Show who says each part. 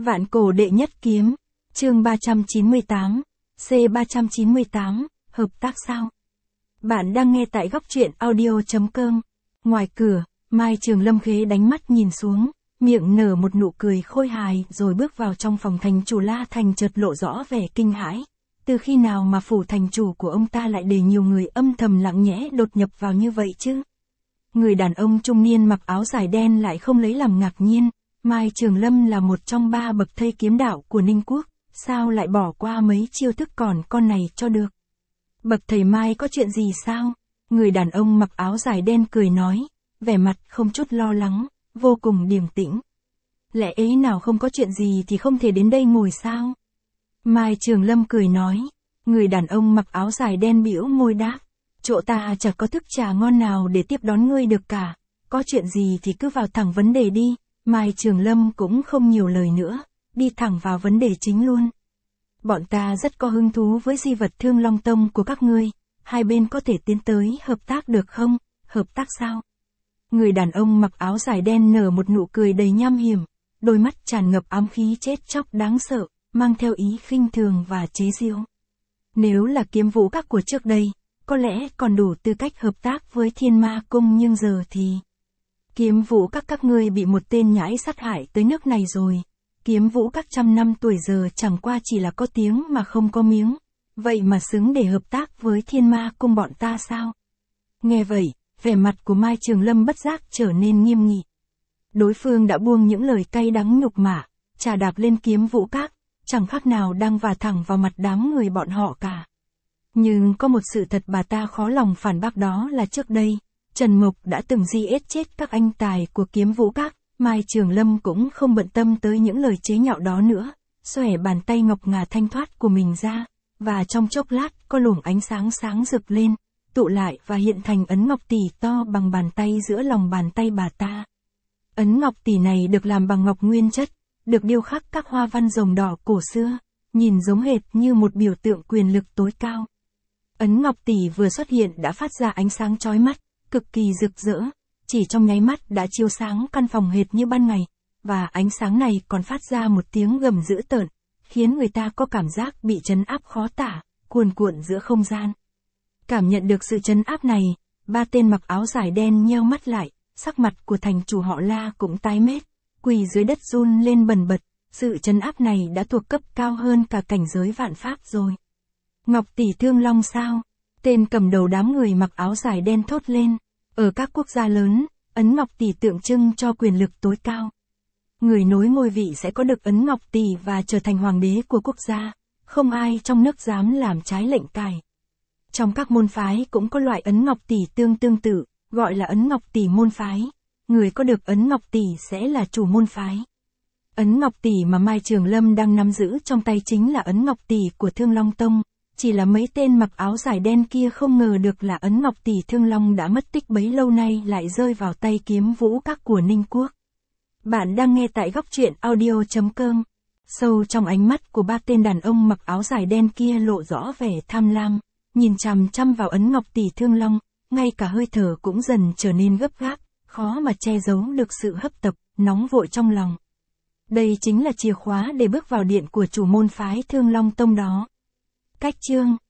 Speaker 1: Vạn cổ đệ nhất kiếm, chương 398, C398, hợp tác sao? Bạn đang nghe tại góc truyện audio.com. Ngoài cửa, Mai Trường Lâm khế đánh mắt nhìn xuống, miệng nở một nụ cười khôi hài rồi bước vào trong phòng thành chủ La Thành chợt lộ rõ vẻ kinh hãi. Từ khi nào mà phủ thành chủ của ông ta lại để nhiều người âm thầm lặng nhẽ đột nhập vào như vậy chứ? Người đàn ông trung niên mặc áo dài đen lại không lấy làm ngạc nhiên. Mai Trường Lâm là một trong 3 bậc thầy kiếm đạo của Ninh Quốc, sao lại bỏ qua mấy chiêu thức còn con này cho được? Bậc thầy Mai có chuyện gì sao? Người đàn ông mặc áo dài đen cười nói, vẻ mặt không chút lo lắng, vô cùng điềm tĩnh. Lẽ ấy nào không có chuyện gì thì không thể đến đây ngồi sao? Mai Trường Lâm cười nói, người đàn ông mặc áo dài đen bĩu môi đáp, chỗ ta chẳng có thức trà ngon nào để tiếp đón ngươi được cả, có chuyện gì thì cứ vào thẳng vấn đề đi. Mai Trường Lâm cũng không nhiều lời nữa, đi thẳng vào vấn đề chính luôn. Bọn ta rất có hứng thú với di vật Thương Long Tông của các ngươi, hai bên có thể tiến tới hợp tác được không? Hợp tác sao? Người đàn ông mặc áo dài đen nở một nụ cười đầy nham hiểm, đôi mắt tràn ngập ám khí chết chóc đáng sợ, mang theo ý khinh thường và chế giễu. Nếu là Kiếm Vũ Các của trước đây, có lẽ còn đủ tư cách hợp tác với Thiên Ma Cung, nhưng giờ thì... Kiếm Vũ các ngươi bị một tên nhãi sát hại tới nước này rồi. Kiếm Vũ các trăm năm tuổi giờ chẳng qua chỉ là có tiếng mà không có miếng. Vậy mà xứng để hợp tác với Thiên Ma Cung bọn ta sao? Nghe vậy, vẻ mặt của Mai Trường Lâm bất giác trở nên nghiêm nghị. Đối phương đã buông những lời cay đắng nhục mạ, chà đạp lên Kiếm Vũ các, chẳng khác nào đang vả thẳng vào mặt đám người bọn họ cả. Nhưng có một sự thật bà ta khó lòng phản bác, đó là trước đây, Trần Mộc đã từng giết chết các anh tài của Kiếm Vũ Các. Mai Trường Lâm cũng không bận tâm tới những lời chế nhạo đó nữa, xòe bàn tay ngọc ngà thanh thoát của mình ra, và trong chốc lát có luồng ánh sáng sáng rực lên, tụ lại và hiện thành ấn ngọc tỷ to bằng bàn tay giữa lòng bàn tay bà ta. Ấn ngọc tỷ này được làm bằng ngọc nguyên chất, được điêu khắc các hoa văn rồng đỏ cổ xưa, nhìn giống hệt như một biểu tượng quyền lực tối cao. Ấn ngọc tỷ vừa xuất hiện đã phát ra ánh sáng chói mắt, cực kỳ rực rỡ, chỉ trong nháy mắt đã chiếu sáng căn phòng hệt như ban ngày, và ánh sáng này còn phát ra một tiếng gầm dữ tợn, khiến người ta có cảm giác bị trấn áp khó tả, cuồn cuộn giữa không gian. Cảm nhận được sự trấn áp này, 3 tên mặc áo dài đen nheo mắt lại, sắc mặt của thành chủ họ La cũng tái mét, quỳ dưới đất run lên bần bật, sự trấn áp này đã thuộc cấp cao hơn cả cảnh giới vạn pháp rồi. Ngọc tỷ Thương Long sao? Tên cầm đầu đám người mặc áo dài đen thốt lên. Ở các quốc gia lớn, ấn ngọc tỷ tượng trưng cho quyền lực tối cao. Người nối ngôi vị sẽ có được ấn ngọc tỷ và trở thành hoàng đế của quốc gia, không ai trong nước dám làm trái lệnh cai. Trong các môn phái cũng có loại ấn ngọc tỷ tương tự, gọi là ấn ngọc tỷ môn phái. Người có được ấn ngọc tỷ sẽ là chủ môn phái. Ấn ngọc tỷ mà Mai Trường Lâm đang nắm giữ trong tay chính là ấn ngọc tỷ của Thương Long Tông. Chỉ là mấy tên mặc áo dài đen kia không ngờ được là ấn ngọc tỷ Thương Long đã mất tích bấy lâu nay lại rơi vào tay Kiếm Vũ Các của Ninh Quốc. Bạn đang nghe tại góc truyện audio.com. Sâu trong ánh mắt của 3 tên đàn ông mặc áo dài đen kia lộ rõ vẻ tham lam, nhìn chằm chằm vào ấn ngọc tỷ Thương Long, ngay cả hơi thở cũng dần trở nên gấp gáp, khó mà che giấu được sự hấp tấp, nóng vội trong lòng. Đây chính là chìa khóa để bước vào điện của chủ môn phái Thương Long Tông đó. Cách chương